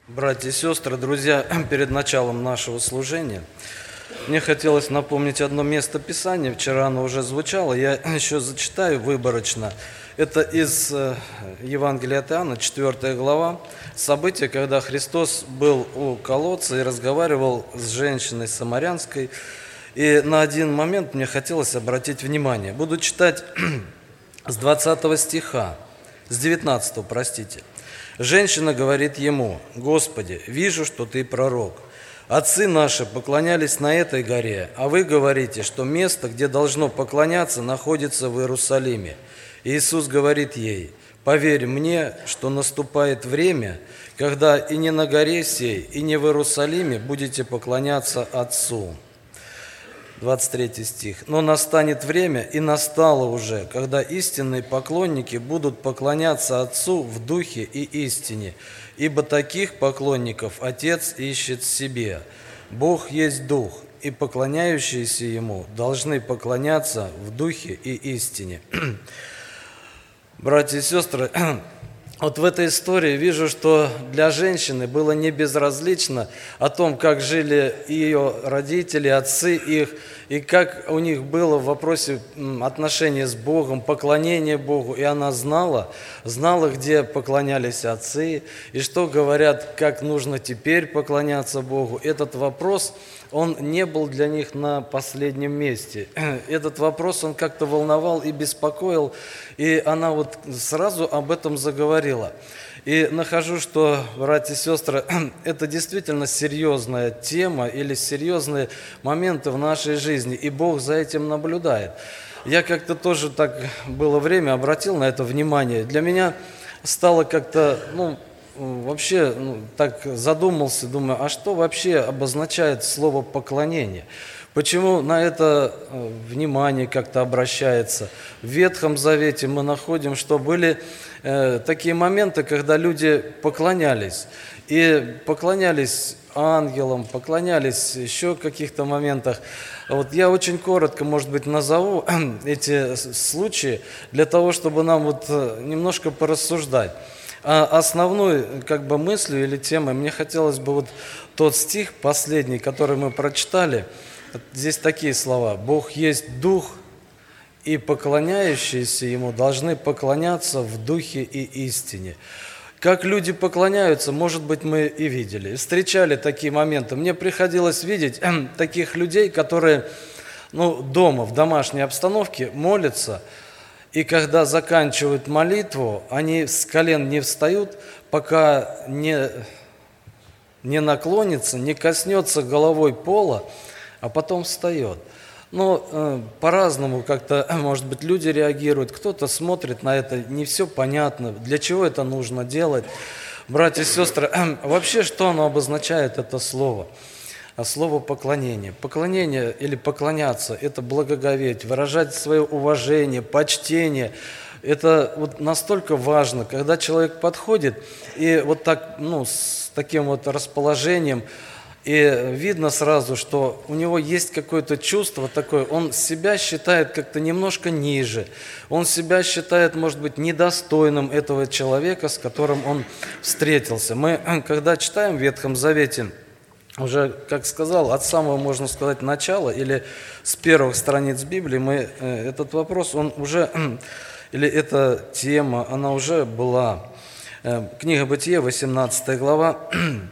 Братья и сестры, друзья, перед началом нашего служения мне хотелось напомнить одно место Писания. Вчера оно уже звучало, я еще зачитаю выборочно. Это из Евангелия от Иоанна, 4 глава. Событие, когда Христос был у колодца и разговаривал с женщиной самарянской. И на один момент мне хотелось обратить внимание. Буду читать с 20 стиха, с 19, простите. Женщина говорит ему: «Господи, вижу, что ты пророк. Отцы наши поклонялись на этой горе, а вы говорите, что место, где должно поклоняться, находится в Иерусалиме». Иисус говорит ей: «Поверь мне, что наступает время, когда и не на горе сей, и не в Иерусалиме будете поклоняться Отцу». 23 стих. «Но настанет время, и настало уже, когда истинные поклонники будут поклоняться Отцу в духе и истине, ибо таких поклонников Отец ищет себе. Бог есть Дух, и поклоняющиеся Ему должны поклоняться в духе и истине». Братья и сестры, вот в этой истории вижу, что для женщины было не безразлично о том, как жили ее родители, отцы их, и как у них было в вопросе отношения с Богом, поклонения Богу. И она знала, где поклонялись отцы, и что говорят, как нужно теперь поклоняться Богу. Этот вопрос, он не был для них на последнем месте. Этот вопрос, он как-то волновал и беспокоил, и она вот сразу об этом заговорила. И нахожу, что, братья и сестры, это действительно серьезная тема или серьезные моменты в нашей жизни, и Бог за этим наблюдает. Я как-то тоже так было время, обратил на это внимание. Для меня стало как-то, вообще так задумался, думаю, а что вообще обозначает слово «поклонение»? Почему на это внимание как-то обращается? В Ветхом Завете мы находим, что были такие моменты, когда люди поклонялись. И поклонялись ангелам, поклонялись еще в каких-то моментах. Вот я очень коротко, может быть, назову эти случаи для того, чтобы нам вот немножко порассуждать. А основной мыслью или темой мне хотелось бы вот тот стих последний, который мы прочитали. Здесь такие слова: «Бог есть Дух, и поклоняющиеся Ему должны поклоняться в Духе и истине». Как люди поклоняются, может быть, мы и видели, встречали такие моменты. Мне приходилось видеть таких людей, которые дома, в домашней обстановке молятся, и когда заканчивают молитву, они с колен не встают, пока не наклонится, не коснется головой пола, а потом встает. По-разному как-то, может быть, люди реагируют. Кто-то смотрит на это, не все понятно, для чего это нужно делать. Братья и сестры, вообще, что оно обозначает, это слово? Слово «поклонение». Поклонение или поклоняться – это благоговеть, выражать свое уважение, почтение. Это вот настолько важно, когда человек подходит и вот так, с таким вот расположением, и видно сразу, что у него есть какое-то чувство такое, он себя считает как-то немножко ниже, он себя считает, может быть, недостойным этого человека, с которым он встретился. Мы, когда читаем в Ветхом Завете, уже, как сказал, от самого, можно сказать, начала или с первых страниц Библии, мы этот вопрос, он уже, или эта тема, она уже была. Книга Бытие, 18 глава,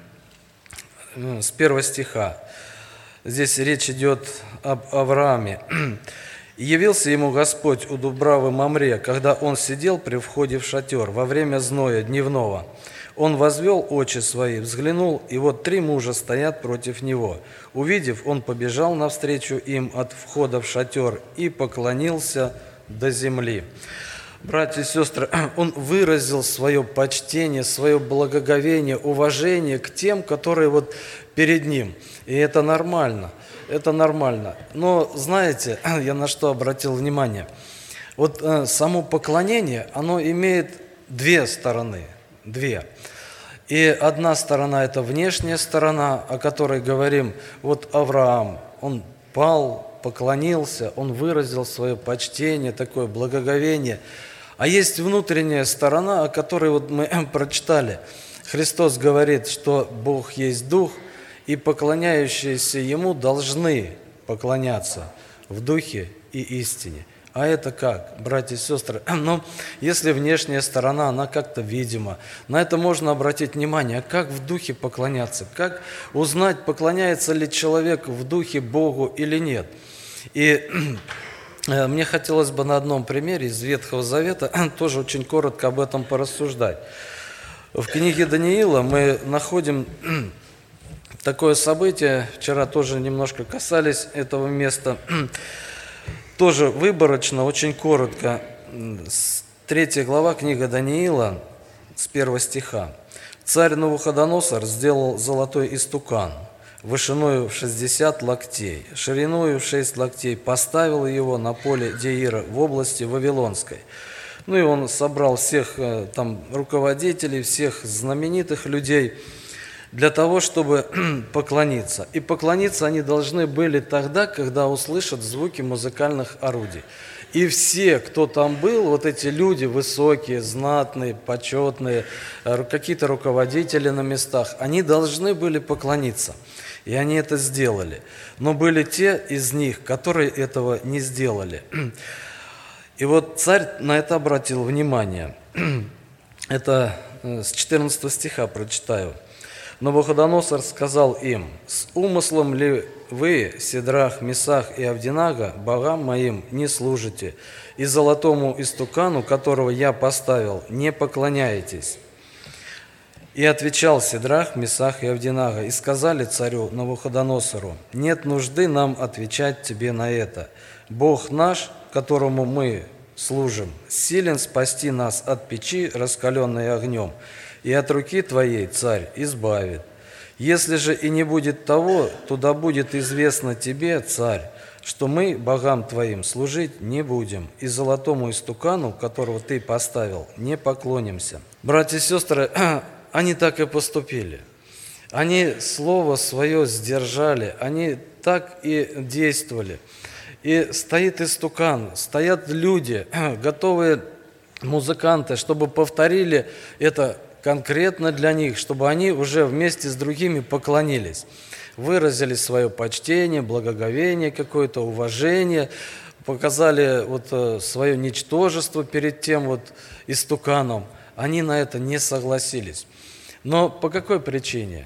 с 1 стиха. Здесь речь идет об Аврааме. «И явился ему Господь у Дубравы Мамре, когда он сидел при входе в шатер во время зноя дневного. Он возвел очи свои, взглянул, и вот 3 мужа стоят против него. Увидев, он побежал навстречу им от входа в шатер и поклонился до земли». Братья и сестры, он выразил свое почтение, свое благоговение, уважение к тем, которые вот перед ним. И это нормально, это нормально. Но знаете, я на что обратил внимание? Вот само поклонение, оно имеет 2 стороны, 2. И одна сторона – это внешняя сторона, о которой говорим. Вот Авраам, он пал, поклонился, он выразил свое почтение, такое благоговение. А есть внутренняя сторона, о которой вот мы прочитали. Христос говорит, что Бог есть Дух, и поклоняющиеся Ему должны поклоняться в Духе и истине. А это как, братья и сестры? Ну, если внешняя сторона, она как-то видима, на это можно обратить внимание. А как в Духе поклоняться? Как узнать, поклоняется ли человек в Духе Богу или нет? И мне хотелось бы на одном примере из Ветхого Завета тоже очень коротко об этом порассуждать. В книге Даниила мы находим такое событие, вчера тоже немножко касались этого места, тоже выборочно, очень коротко, 3 глава, книга Даниила, с 1 стиха. «Царь Навуходоносор сделал золотой истукан, вышиною в 60 локтей, шириною в 6 локтей, поставил его на поле Деира в области Вавилонской». Ну и он собрал всех там руководителей, всех знаменитых людей для того, чтобы поклониться. И поклониться они должны были тогда, когда услышат звуки музыкальных орудий. И все, кто там был, вот эти люди высокие, знатные, почетные, какие-то руководители на местах, они должны были поклониться. И они это сделали. Но были те из них, которые этого не сделали. И вот царь на это обратил внимание. Это с 14 стиха прочитаю. «Навуходоносор сказал им: с умыслом ли вы, Сидрах, Месах и Авдинага, богам моим не служите, и золотому истукану, которого я поставил, не поклоняетесь?» И отвечал Сидрах, Месах и Авдинага, и сказали царю Навуходоносору: «Нет нужды нам отвечать тебе на это. Бог наш, которому мы служим, силен спасти нас от печи, раскаленной огнем, и от руки твоей, царь, избавит. Если же и не будет того, то да будет известно тебе, царь, что мы богам твоим служить не будем, и золотому истукану, которого ты поставил, не поклонимся». Братья и сестры, они так и поступили. Они слово свое сдержали, они так и действовали. И стоит истукан, стоят люди, готовые музыканты, чтобы повторили это конкретно для них, чтобы они уже вместе с другими поклонились, выразили свое почтение, благоговение какое-то, уважение, показали вот свое ничтожество перед тем вот истуканом. Они на это не согласились. Но по какой причине?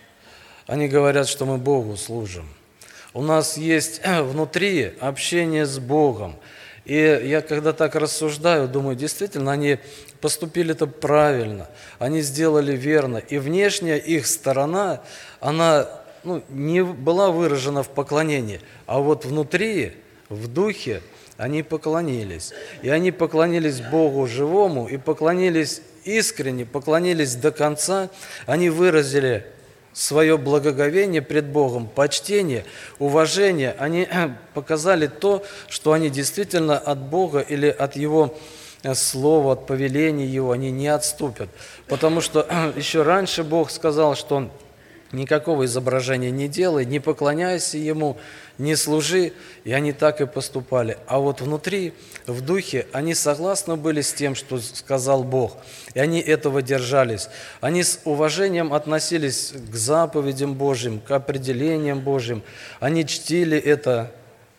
Они говорят, что мы Богу служим. У нас есть внутри общение с Богом. И я когда так рассуждаю, думаю, действительно, они поступили-то правильно, они сделали верно. И внешняя их сторона, она не была выражена в поклонении, а вот внутри, в духе, они поклонились. И они поклонились Богу живому, и поклонились искренне, поклонились до конца. Они выразили свое благоговение пред Богом, почтение, уважение. Они показали то, что они действительно от Бога или от Его слова, от повеления Его, они не отступят. Потому что еще раньше Бог сказал, что Он никакого изображения не делай, не поклоняйся Ему, не служи, и они так и поступали. А вот внутри, в духе, они согласны были с тем, что сказал Бог, и они этого держались. Они с уважением относились к заповедям Божьим, к определениям Божьим, они чтили это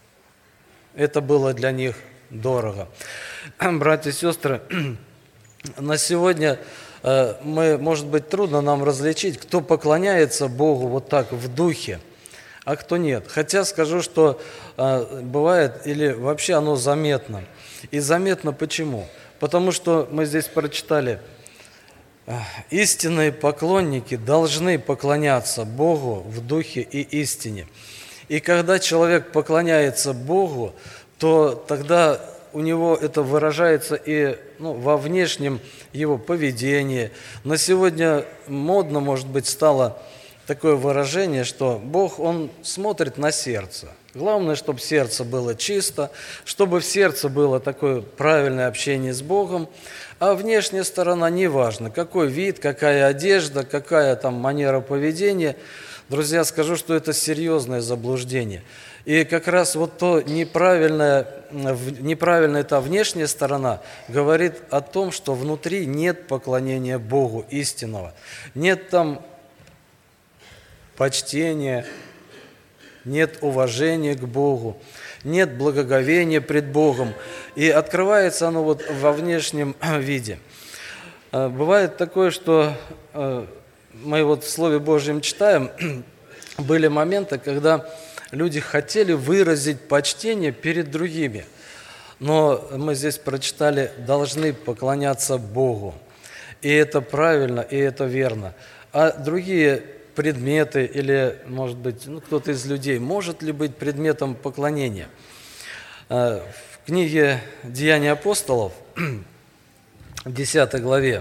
было для них дорого. Братья и сестры, на сегодня может быть, трудно нам различить, кто поклоняется Богу вот так в духе, а кто нет. Хотя скажу, что бывает, или вообще оно заметно. И заметно почему? Потому что мы здесь прочитали, истинные поклонники должны поклоняться Богу в духе и истине. И когда человек поклоняется Богу, то тогда у него это выражается и во внешнем его поведении. На сегодня модно, может быть, стало такое выражение, что Бог, Он смотрит на сердце. Главное, чтобы сердце было чисто, чтобы в сердце было такое правильное общение с Богом, а внешняя сторона неважно, какой вид, какая одежда, какая там манера поведения. Друзья, скажу, что это серьезное заблуждение. И как раз вот то неправильная та внешняя сторона говорит о том, что внутри нет поклонения Богу истинного. Нет там почтения, нет уважения к Богу, нет благоговения пред Богом. И открывается оно вот во внешнем виде. Бывает такое, что мы вот в Слове Божьем читаем, были моменты, когда люди хотели выразить почтение перед другими. Но мы здесь прочитали, должны поклоняться Богу. И это правильно, и это верно. А другие предметы или, может быть, кто-то из людей может ли быть предметом поклонения? В книге «Деяния апостолов», в 10 главе,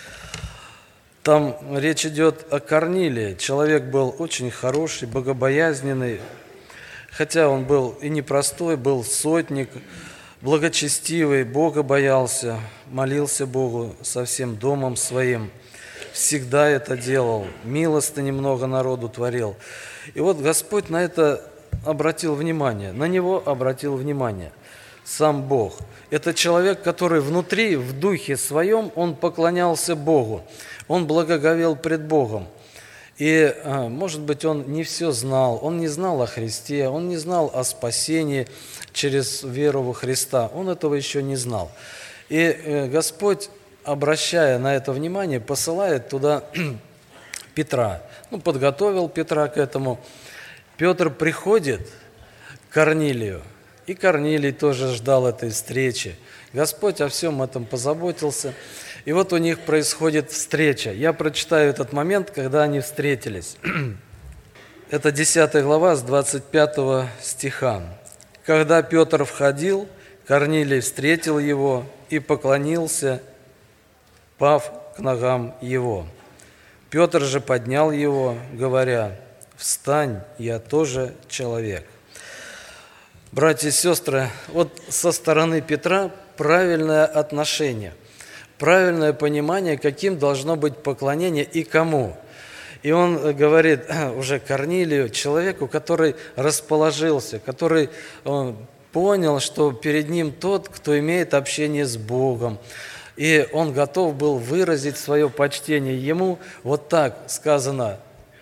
там речь идет о Корнилии. Человек был очень хороший, богобоязненный, хотя он был и непростой, был сотник, благочестивый, Бога боялся, молился Богу со всем домом своим, всегда это делал, милостыни много народу творил. И вот Господь на это обратил внимание, на него обратил внимание сам Бог. Это человек, который внутри, в духе своем, он поклонялся Богу, он благоговел пред Богом. И, может быть, он не все знал, он не знал о Христе, он не знал о спасении через веру во Христа, он этого еще не знал. И Господь, обращая на это внимание, посылает туда Петра. Подготовил Петра к этому. Петр приходит к Корнилию, и Корнилий тоже ждал этой встречи. Господь о всем этом позаботился. И вот у них происходит встреча. Я прочитаю этот момент, когда они встретились. Это 10 глава с 25 стиха. «Когда Петр входил, Корнилий встретил его и поклонился, пав к ногам его. Петр же поднял его, говоря: „Встань, я тоже человек“». Братья и сестры, вот со стороны Петра правильное отношение, правильное понимание, каким должно быть поклонение и кому. И он говорит уже Корнилию, человеку, который расположился, который понял, что перед ним тот, кто имеет общение с Богом. И он готов был выразить свое почтение ему, вот так сказано,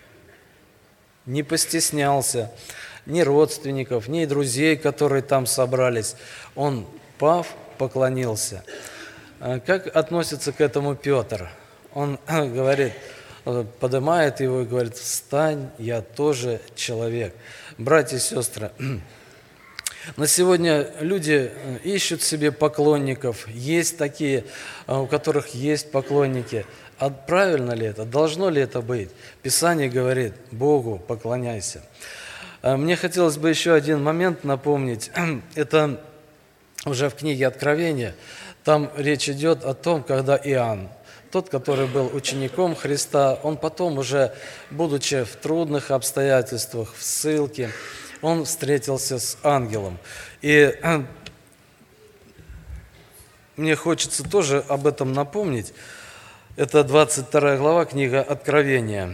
не постеснялся ни родственников, ни друзей, которые там собрались. Он, пав, поклонился. Как относится к этому Петр? Он говорит, поднимает его и говорит: «Встань, я тоже человек». Братья и сестры, на сегодня люди ищут себе поклонников, есть такие, у которых есть поклонники. А правильно ли это? Должно ли это быть? Писание говорит: Богу поклоняйся. Мне хотелось бы еще один момент напомнить. Это уже в книге Откровения. Там речь идет о том, когда Иоанн, тот, который был учеником Христа, он потом уже, будучи в трудных обстоятельствах, в ссылке, он встретился с ангелом. И мне хочется тоже об этом напомнить. Это 22 глава, книга Откровения,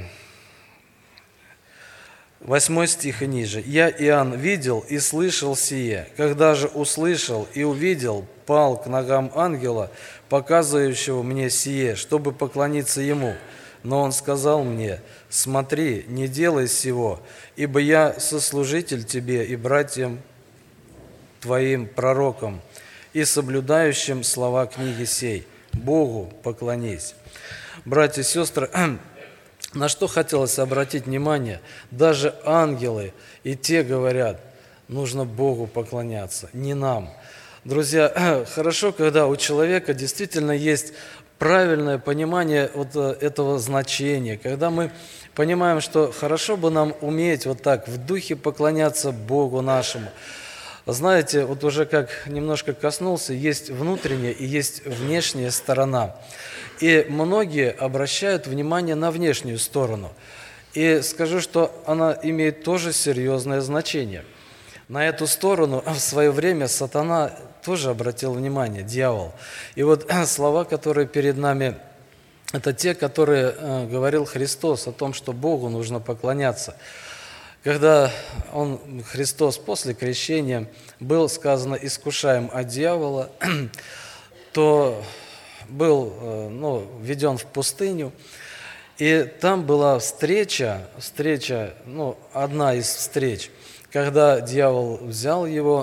8 стих и ниже. «Я, Иоанн, видел и слышал сие. Когда же услышал и увидел, пал к ногам ангела, показывающего мне сие, чтобы поклониться ему. Но он сказал мне: смотри, не делай сего, ибо я сослужитель тебе и братьям твоим пророкам, и соблюдающим слова книги сей. Богу поклонись». Братья и сестры, на что хотелось обратить внимание? Даже ангелы и те говорят: нужно Богу поклоняться, не нам. Друзья, хорошо, когда у человека действительно есть правильное понимание вот этого значения, когда мы понимаем, что хорошо бы нам уметь вот так в духе поклоняться Богу нашему. Знаете, вот уже как немножко коснулся, есть внутренняя и есть внешняя сторона. И многие обращают внимание на внешнюю сторону. И скажу, что она имеет тоже серьезное значение. На эту сторону в свое время сатана тоже обратил внимание, дьявол. И вот слова, которые перед нами это те, которые говорил Христос о том, что Богу нужно поклоняться. Когда Христос после крещения был, сказано, искушаем от дьявола, то был введен в пустыню, и там была встреча, одна из встреч, когда дьявол взял его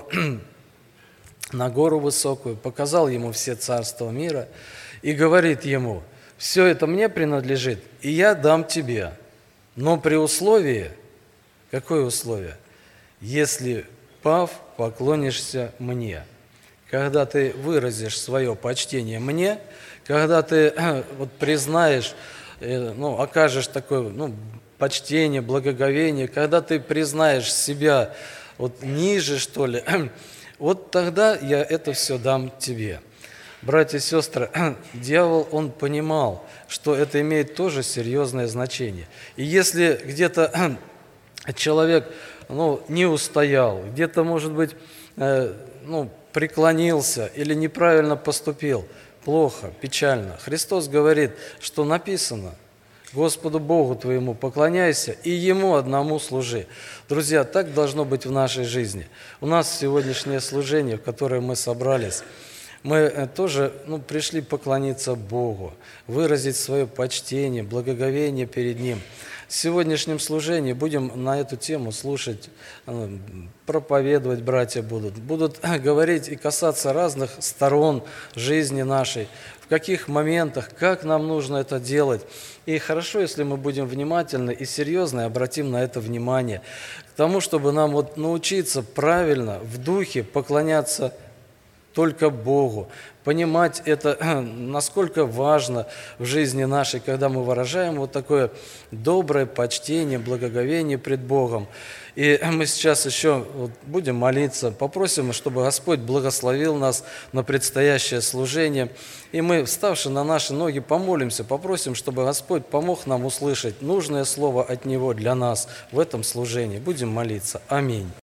на гору высокую, показал ему все царства мира и говорит ему: все это мне принадлежит, и я дам тебе, но при условии, какое условие? Если, пав, поклонишься мне. Когда ты выразишь свое почтение мне, когда ты признаешь, окажешь такое почтение, благоговение, когда ты признаешь себя ниже, что ли, вот тогда я это все дам тебе. Братья и сестры, дьявол, он понимал, что это имеет тоже серьезное значение. И если где-то человек не устоял, где-то, может быть, преклонился или неправильно поступил, плохо, печально. Христос говорит, что написано: Господу Богу твоему поклоняйся и Ему одному служи. Друзья, так должно быть в нашей жизни. У нас сегодняшнее служение, в которое мы собрались, мы тоже пришли поклониться Богу, выразить свое почтение, благоговение перед Ним. В сегодняшнем служении будем на эту тему слушать, проповедовать братья будут говорить и касаться разных сторон жизни нашей, в каких моментах, как нам нужно это делать. И хорошо, если мы будем внимательны и серьезно обратим на это внимание, к тому, чтобы нам научиться правильно в духе поклоняться только Богу, понимать это, насколько важно в жизни нашей, когда мы выражаем такое доброе почтение, благоговение пред Богом. И мы сейчас еще будем молиться, попросим, чтобы Господь благословил нас на предстоящее служение. И мы, вставши на наши ноги, помолимся, попросим, чтобы Господь помог нам услышать нужное слово от Него для нас в этом служении. Будем молиться. Аминь.